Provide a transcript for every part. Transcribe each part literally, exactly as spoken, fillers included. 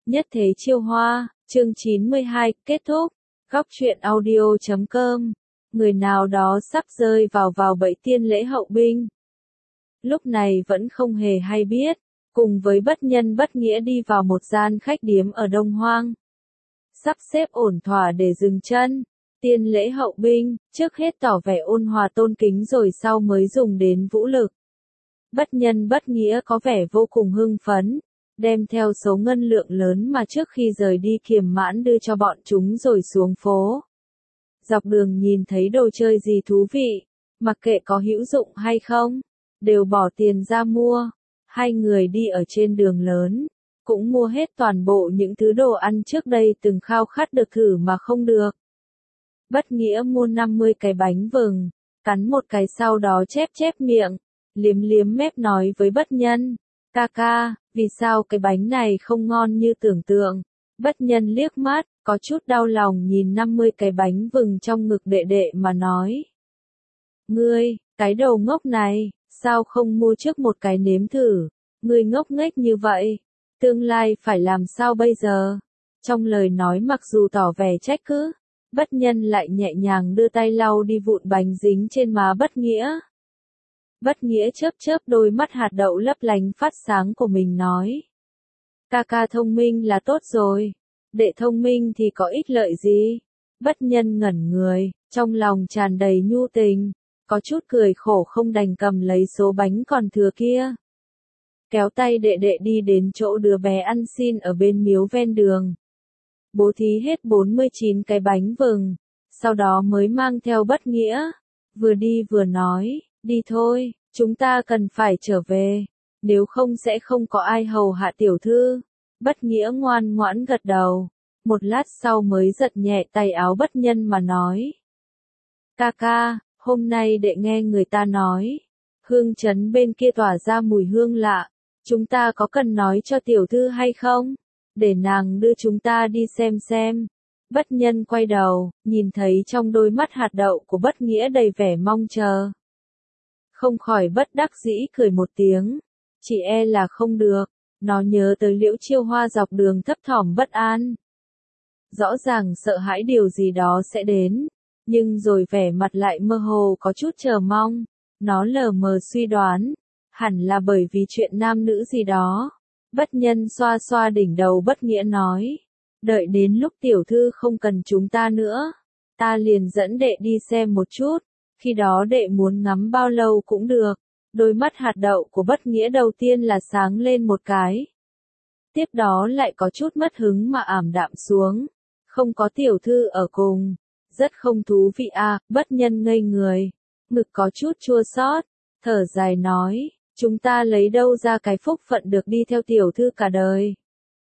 Nhất thế chiêu hoa, chương chín mươi hai, kết thúc. Góc truyện audio chấm com. Người nào đó sắp rơi vào vào bẫy tiên lễ hậu binh. Lúc này vẫn không hề hay biết, cùng với bất nhân bất nghĩa đi vào một gian khách điếm ở Đông Hoang. Sắp xếp ổn thỏa để dừng chân. Tiên lễ hậu binh, trước hết tỏ vẻ ôn hòa tôn kính rồi sau mới dùng đến vũ lực. Bất nhân bất nghĩa có vẻ vô cùng hưng phấn, đem theo số ngân lượng lớn mà trước khi rời đi kiềm mãn đưa cho bọn chúng rồi xuống phố. Dọc đường nhìn thấy đồ chơi gì thú vị, mặc kệ có hữu dụng hay không, đều bỏ tiền ra mua. Hai người đi ở trên đường lớn, cũng mua hết toàn bộ những thứ đồ ăn trước đây từng khao khát được thử mà không được. Bất nghĩa mua năm mươi cái bánh vừng, cắn một cái sau đó chép chép miệng, liếm liếm mép nói với bất nhân, ca ca, vì sao cái bánh này không ngon như tưởng tượng. Bất nhân liếc mắt, có chút đau lòng nhìn năm mươi cái bánh vừng trong ngực đệ đệ mà nói. Ngươi, cái đầu ngốc này, sao không mua trước một cái nếm thử, ngươi ngốc nghếch như vậy, tương lai phải làm sao bây giờ? Trong lời nói mặc dù tỏ vẻ trách cứ, bất nhân lại nhẹ nhàng đưa tay lau đi vụn bánh dính trên má bất nghĩa. Bất nghĩa chớp chớp đôi mắt hạt đậu lấp lánh phát sáng của mình nói. Ca ca thông minh là tốt rồi, đệ thông minh thì có ích lợi gì? Bất nhân ngẩn người, trong lòng tràn đầy nhu tình, có chút cười khổ không đành cầm lấy số bánh còn thừa kia. Kéo tay đệ đệ đi đến chỗ đứa bé ăn xin ở bên miếu ven đường. Bố thí hết bốn mươi chín cái bánh vừng, sau đó mới mang theo bất nghĩa, vừa đi vừa nói, đi thôi, chúng ta cần phải trở về, nếu không sẽ không có ai hầu hạ tiểu thư. Bất nghĩa ngoan ngoãn gật đầu, một lát sau mới giật nhẹ tay áo bất nhân mà nói. Ca ca, hôm nay đệ nghe người ta nói, hương trấn bên kia tỏa ra mùi hương lạ, chúng ta có cần nói cho tiểu thư hay không? Để nàng đưa chúng ta đi xem xem. Bất nhân quay đầu, nhìn thấy trong đôi mắt hạt đậu của bất nghĩa đầy vẻ mong chờ. Không khỏi bất đắc dĩ cười một tiếng, chỉ e là không được, nó nhớ tới Liễu Chiêu Hoa dọc đường thấp thỏm bất an. Rõ ràng sợ hãi điều gì đó sẽ đến, nhưng rồi vẻ mặt lại mơ hồ có chút chờ mong, nó lờ mờ suy đoán, hẳn là bởi vì chuyện nam nữ gì đó. Bất nhân xoa xoa đỉnh đầu bất nghĩa nói, đợi đến lúc tiểu thư không cần chúng ta nữa, ta liền dẫn đệ đi xem một chút, khi đó đệ muốn ngắm bao lâu cũng được. Đôi mắt hạt đậu của bất nghĩa đầu tiên là sáng lên một cái. Tiếp đó lại có chút mất hứng mà ảm đạm xuống, không có tiểu thư ở cùng, rất không thú vị à. Bất nhân ngây người, ngực có chút chua xót, thở dài nói. Chúng ta lấy đâu ra cái phúc phận được đi theo tiểu thư cả đời.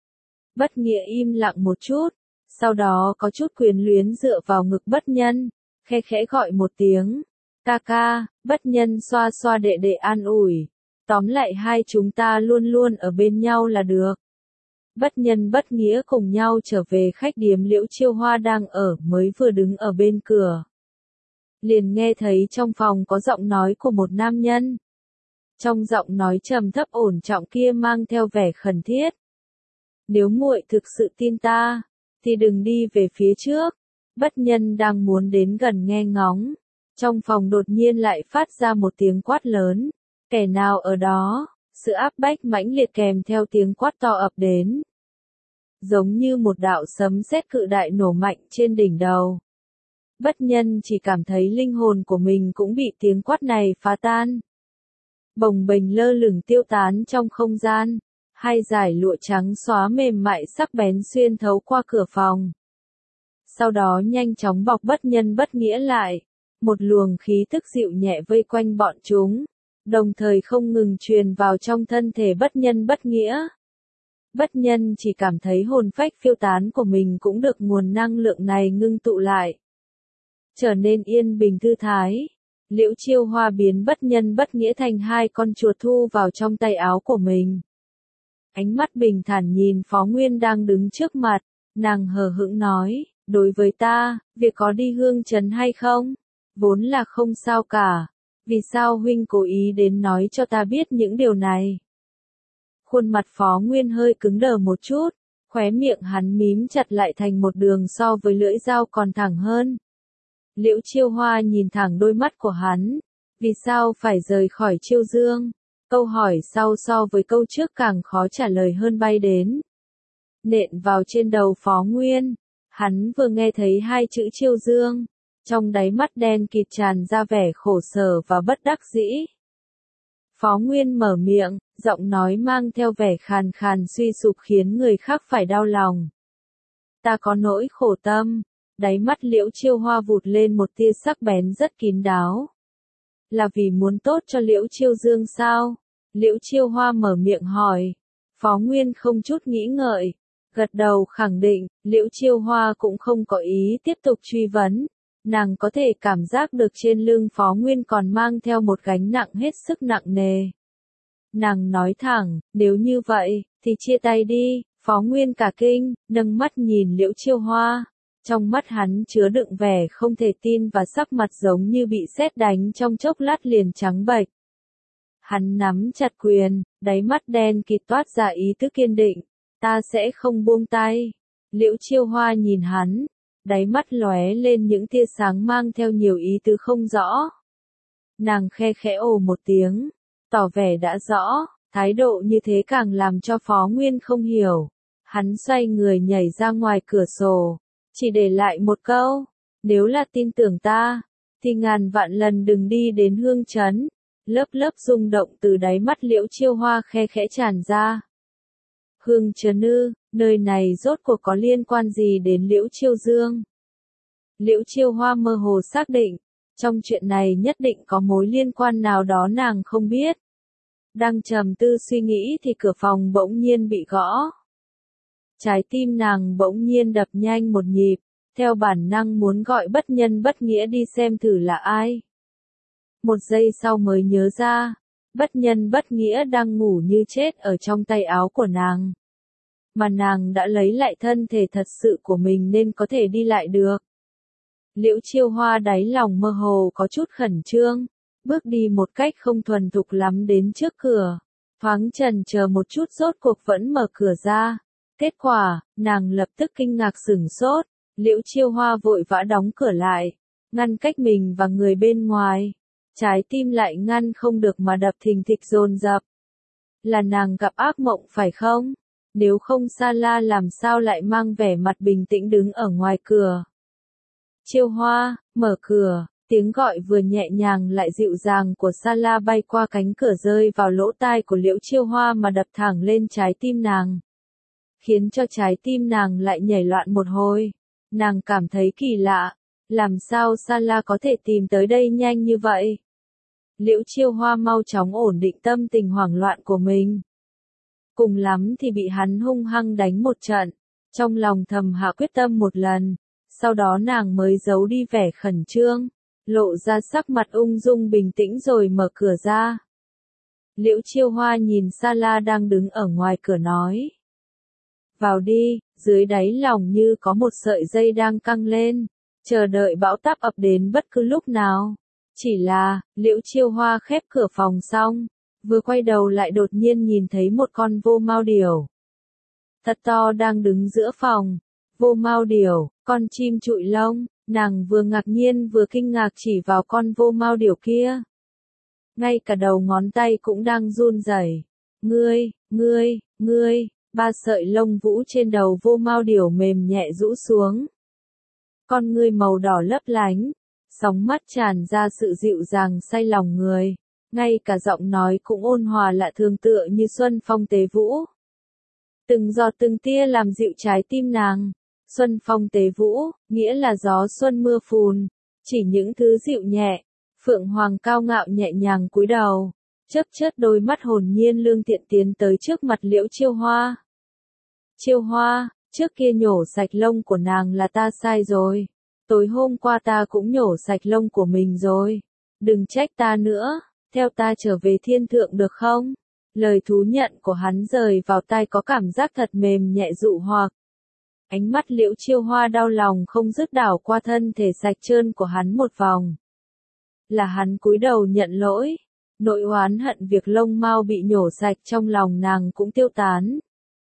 Bất nghĩa im lặng một chút, sau đó có chút quyến luyến dựa vào ngực bất nhân, khe khẽ gọi một tiếng. Ca ca, bất nhân xoa xoa đệ đệ an ủi. Tóm lại hai chúng ta luôn luôn ở bên nhau là được. Bất nhân bất nghĩa cùng nhau trở về khách điếm Liễu Chiêu Hoa đang ở mới vừa đứng ở bên cửa. Liền nghe thấy trong phòng có giọng nói của một nam nhân. Trong giọng nói trầm thấp ổn trọng kia mang theo vẻ khẩn thiết. Nếu muội thực sự tin ta, thì đừng đi về phía trước. Bất nhân đang muốn đến gần nghe ngóng. Trong phòng đột nhiên lại phát ra một tiếng quát lớn. Kẻ nào ở đó? Sự áp bách mãnh liệt kèm theo tiếng quát to ập đến. Giống như một đạo sấm sét cự đại nổ mạnh trên đỉnh đầu. Bất nhân chỉ cảm thấy linh hồn của mình cũng bị tiếng quát này phá tan. Bồng bềnh lơ lửng tiêu tán trong không gian, hai dải lụa trắng xóa mềm mại sắc bén xuyên thấu qua cửa phòng. Sau đó nhanh chóng bọc bất nhân bất nghĩa lại, một luồng khí tức dịu nhẹ vây quanh bọn chúng, đồng thời không ngừng truyền vào trong thân thể bất nhân bất nghĩa. Bất nhân chỉ cảm thấy hồn phách phiêu tán của mình cũng được nguồn năng lượng này ngưng tụ lại, trở nên yên bình thư thái. Liễu Chiêu Hoa biến bất nhân bất nghĩa thành hai con chuột thu vào trong tay áo của mình. Ánh mắt bình thản nhìn Phó Nguyên đang đứng trước mặt, nàng hờ hững nói, đối với ta, việc có đi hương trấn hay không, vốn là không sao cả, vì sao huynh cố ý đến nói cho ta biết những điều này. Khuôn mặt Phó Nguyên hơi cứng đờ một chút, Khóe miệng hắn mím chặt lại thành một đường so với lưỡi dao còn thẳng hơn. Liễu Chiêu Hoa nhìn thẳng đôi mắt của hắn. Vì sao phải rời khỏi Chiêu Dương? Câu hỏi sau so với câu trước càng khó trả lời hơn bay đến. Nện vào trên đầu Phó Nguyên. Hắn vừa nghe thấy hai chữ Chiêu Dương. Trong đáy mắt đen kịt tràn ra vẻ khổ sở và bất đắc dĩ. Phó Nguyên mở miệng, giọng nói mang theo vẻ khàn khàn suy sụp khiến người khác phải đau lòng. Ta có nỗi khổ tâm. Đáy mắt Liễu Chiêu Hoa vụt lên một tia sắc bén rất kín đáo. Là vì muốn tốt cho Liễu Chiêu Dương sao? Liễu Chiêu Hoa mở miệng hỏi. Phó Nguyên không chút nghĩ ngợi. Gật đầu khẳng định, Liễu Chiêu Hoa cũng không có ý tiếp tục truy vấn. Nàng có thể cảm giác được trên lưng Phó Nguyên còn mang theo một gánh nặng hết sức nặng nề. Nàng nói thẳng, nếu như vậy, thì chia tay đi. Phó Nguyên cả kinh, nâng mắt nhìn Liễu Chiêu Hoa. Trong mắt hắn chứa đựng vẻ không thể tin và sắc mặt giống như bị sét đánh trong chốc lát liền trắng bệch. Hắn nắm chặt quyền, đáy mắt đen kịt toát ra ý thức kiên định. Ta sẽ không buông tay. Liễu Chiêu Hoa nhìn hắn, đáy mắt lóe lên những tia sáng mang theo nhiều ý tứ không rõ. Nàng khe khẽ ồ một tiếng, tỏ vẻ đã rõ, thái độ như thế càng làm cho Phó Nguyên không hiểu. Hắn xoay người nhảy ra ngoài cửa sổ, chỉ để lại một câu, nếu là tin tưởng ta, thì ngàn vạn lần đừng đi đến Hương Trấn. Lớp lớp rung động từ đáy mắt Liễu Chiêu Hoa khe khẽ tràn ra. Hương Trấn ư, nơi này rốt cuộc có liên quan gì đến Liễu Chiêu Dương? Liễu Chiêu Hoa mơ hồ xác định, trong chuyện này nhất định có mối liên quan nào đó nàng không biết. Đang trầm tư suy nghĩ thì cửa phòng bỗng nhiên bị gõ. Trái tim nàng bỗng nhiên đập nhanh một nhịp, theo bản năng muốn gọi bất nhân bất nghĩa đi xem thử là ai. Một giây sau mới nhớ ra, bất nhân bất nghĩa đang ngủ như chết ở trong tay áo của nàng. Mà nàng đã lấy lại thân thể thật sự của mình nên có thể đi lại được. Liễu Chiêu Hoa đáy lòng mơ hồ có chút khẩn trương, bước đi một cách không thuần thục lắm đến trước cửa. Thoáng chần chờ một chút rốt cuộc vẫn mở cửa ra. Kết quả, nàng lập tức kinh ngạc sửng sốt. Liễu Chiêu Hoa vội vã đóng cửa lại, ngăn cách mình và người bên ngoài. Trái tim lại ngăn không được mà đập thình thịch dồn dập. Là nàng gặp ác mộng phải không? Nếu không Sa La làm sao lại mang vẻ mặt bình tĩnh đứng ở ngoài cửa. Chiêu Hoa, mở cửa, tiếng gọi vừa nhẹ nhàng lại dịu dàng của Sa La bay qua cánh cửa rơi vào lỗ tai của Liễu Chiêu Hoa mà đập thẳng lên trái tim nàng. Khiến cho trái tim nàng lại nhảy loạn một hồi. Nàng cảm thấy kỳ lạ, làm sao Sa La có thể tìm tới đây nhanh như vậy? Liễu Chiêu Hoa mau chóng ổn định tâm tình hoảng loạn của mình. Cùng lắm thì bị hắn hung hăng đánh một trận, trong lòng thầm hạ quyết tâm một lần, sau đó nàng mới giấu đi vẻ khẩn trương, lộ ra sắc mặt ung dung bình tĩnh rồi mở cửa ra. Liễu Chiêu Hoa nhìn Sa La đang đứng ở ngoài cửa nói. Vào đi, dưới đáy lòng như có một sợi dây đang căng lên, chờ đợi bão táp ập đến bất cứ lúc nào. Chỉ là, Liễu Chiêu Hoa khép cửa phòng xong, vừa quay đầu lại đột nhiên nhìn thấy một con vô mao điểu. Thật to đang đứng giữa phòng. Vô mao điểu, con chim trụi lông, nàng vừa ngạc nhiên vừa kinh ngạc chỉ vào con vô mao điểu kia. Ngay cả đầu ngón tay cũng đang run rẩy. Ngươi, ngươi, ngươi, ba sợi lông vũ trên đầu vô mao điểu mềm nhẹ rũ xuống. Con ngươi màu đỏ lấp lánh, sóng mắt tràn ra sự dịu dàng say lòng người, ngay cả giọng nói cũng ôn hòa lạ thường tựa như xuân phong tế vũ. Từng giọt từng tia làm dịu trái tim nàng. Xuân phong tế vũ, nghĩa là gió xuân mưa phùn, chỉ những thứ dịu nhẹ. Phượng Hoàng cao ngạo nhẹ nhàng cúi đầu, chớp chớp đôi mắt hồn nhiên lương thiện tiến tới trước mặt Liễu Chiêu Hoa. Chiêu Hoa, trước kia nhổ sạch lông của nàng là ta sai rồi. Tối hôm qua ta cũng nhổ sạch lông của mình rồi. Đừng trách ta nữa, theo ta trở về thiên thượng được không? Lời thú nhận của hắn rời vào tai có cảm giác thật mềm nhẹ dụ hoặc. Ánh mắt Liễu Chiêu Hoa đau lòng không dứt đảo qua thân thể sạch trơn của hắn một vòng. Là hắn cúi đầu nhận lỗi. Nỗi oán hận việc lông mao bị nhổ sạch trong lòng nàng cũng tiêu tán.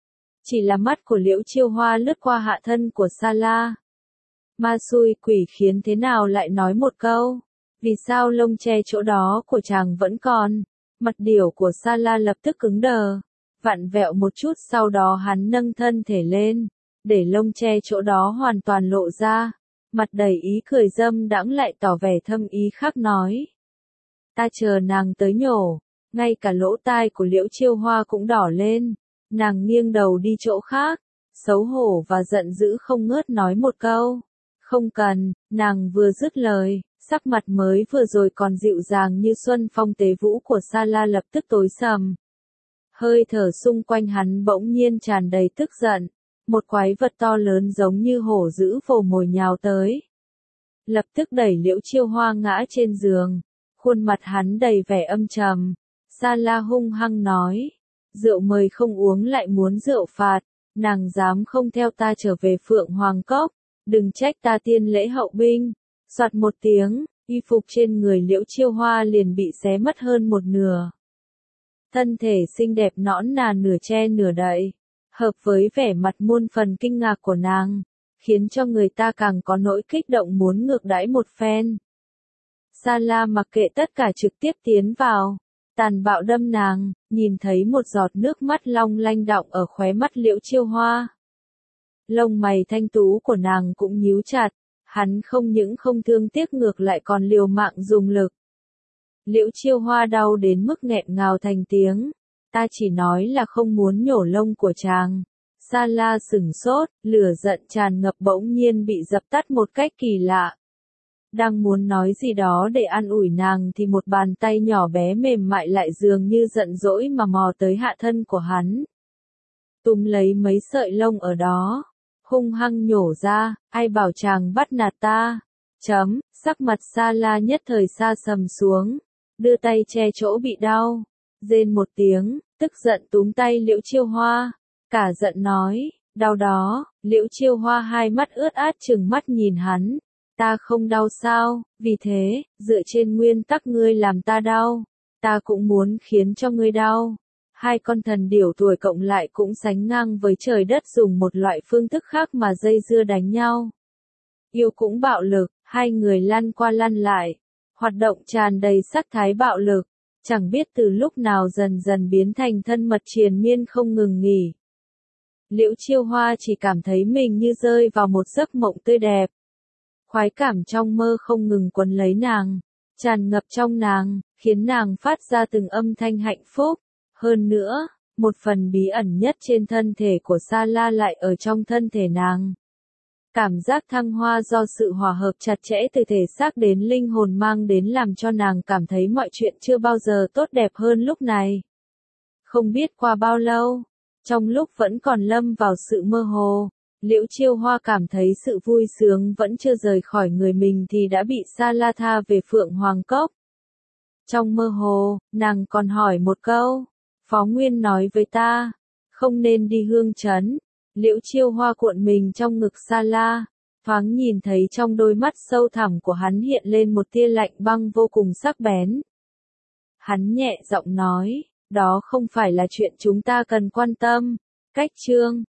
Chỉ là mắt của Liễu Chiêu Hoa lướt qua hạ thân của Sa La. Ma xui quỷ khiến thế nào lại nói một câu. Vì sao lông che chỗ đó của chàng vẫn còn? Mặt điểu của Sa La lập tức cứng đờ. Vặn vẹo một chút sau đó hắn nâng thân thể lên. Để lông che chỗ đó hoàn toàn lộ ra. Mặt đầy ý cười dâm đãng lại tỏ vẻ thâm ý khác nói. Ta chờ nàng tới nhổ. Ngay cả lỗ tai của Liễu Chiêu Hoa cũng đỏ lên. Nàng nghiêng đầu đi chỗ khác. Xấu hổ và giận dữ không ngớt nói một câu. Không cần, nàng vừa dứt lời. Sắc mặt mới vừa rồi còn dịu dàng như xuân phong tế vũ của Sa La lập tức tối sầm. Hơi thở xung quanh hắn bỗng nhiên tràn đầy tức giận. Một quái vật to lớn giống như hổ dữ vồ mồi nhào tới. Lập tức đẩy Liễu Chiêu Hoa ngã trên giường. Khuôn mặt hắn đầy vẻ âm trầm. Sa La hung hăng nói. Rượu mời không uống lại muốn rượu phạt. Nàng dám không theo ta trở về Phượng Hoàng Cốc. Đừng trách ta tiên lễ hậu binh. Soạt một tiếng, y phục trên người Liễu Chiêu Hoa liền bị xé mất hơn một nửa. Thân thể xinh đẹp nõn nà nửa che nửa đậy, hợp với vẻ mặt muôn phần kinh ngạc của nàng, khiến cho người ta càng có nỗi kích động muốn ngược đãi một phen. Sa La mặc kệ tất cả trực tiếp tiến vào, tàn bạo đâm nàng, nhìn thấy một giọt nước mắt long lanh đọng ở khóe mắt Liễu Chiêu Hoa. Lông mày thanh tú của nàng cũng nhíu chặt. Hắn không những không thương tiếc ngược lại còn liều mạng dùng lực. Liễu Chiêu Hoa đau đến mức nghẹn ngào thành tiếng. Ta chỉ nói là không muốn nhổ lông của chàng. Sa La sửng sốt, lửa giận tràn ngập bỗng nhiên bị dập tắt một cách kỳ lạ. Đang muốn nói gì đó để an ủi nàng thì một bàn tay nhỏ bé mềm mại lại dường như giận dỗi mà mò tới hạ thân của hắn. Túm lấy mấy sợi lông ở đó. Hung hăng nhổ ra, ai bảo chàng bắt nạt ta. Chấm, sắc mặt Sa La nhất thời sa sầm xuống, đưa tay che chỗ bị đau, rên một tiếng, tức giận túm tay Liễu Chiêu Hoa, cả giận nói, đau đó. Liễu Chiêu Hoa hai mắt ướt át trừng mắt nhìn hắn, ta không đau sao? Vì thế, dựa trên nguyên tắc ngươi làm ta đau, ta cũng muốn khiến cho ngươi đau. Hai con thần điểu tuổi cộng lại cũng sánh ngang với trời đất dùng một loại phương thức khác mà dây dưa đánh nhau. Yêu cũng bạo lực, hai người lăn qua lăn lại, hoạt động tràn đầy sắc thái bạo lực, chẳng biết từ lúc nào dần dần biến thành thân mật triền miên không ngừng nghỉ. Liễu Chiêu Hoa chỉ cảm thấy mình như rơi vào một giấc mộng tươi đẹp. Khoái cảm trong mơ không ngừng quấn lấy nàng, tràn ngập trong nàng, khiến nàng phát ra từng âm thanh hạnh phúc. Hơn nữa, một phần bí ẩn nhất trên thân thể của Sa La lại ở trong thân thể nàng. Cảm giác thăng hoa do sự hòa hợp chặt chẽ từ thể xác đến linh hồn mang đến làm cho nàng cảm thấy mọi chuyện chưa bao giờ tốt đẹp hơn lúc này. Không biết qua bao lâu, trong lúc vẫn còn lâm vào sự mơ hồ, Liễu Chiêu Hoa cảm thấy sự vui sướng vẫn chưa rời khỏi người mình thì đã bị Sa La tha về Phượng Hoàng Cốc. Trong mơ hồ, nàng còn hỏi một câu. Phó Nguyên nói với ta, không nên đi Hương Trấn. Liễu Chiêu Hoa cuộn mình trong ngực Sa La, thoáng nhìn thấy trong đôi mắt sâu thẳm của hắn hiện lên một tia lạnh băng vô cùng sắc bén. Hắn nhẹ giọng nói, đó không phải là chuyện chúng ta cần quan tâm. Cách chương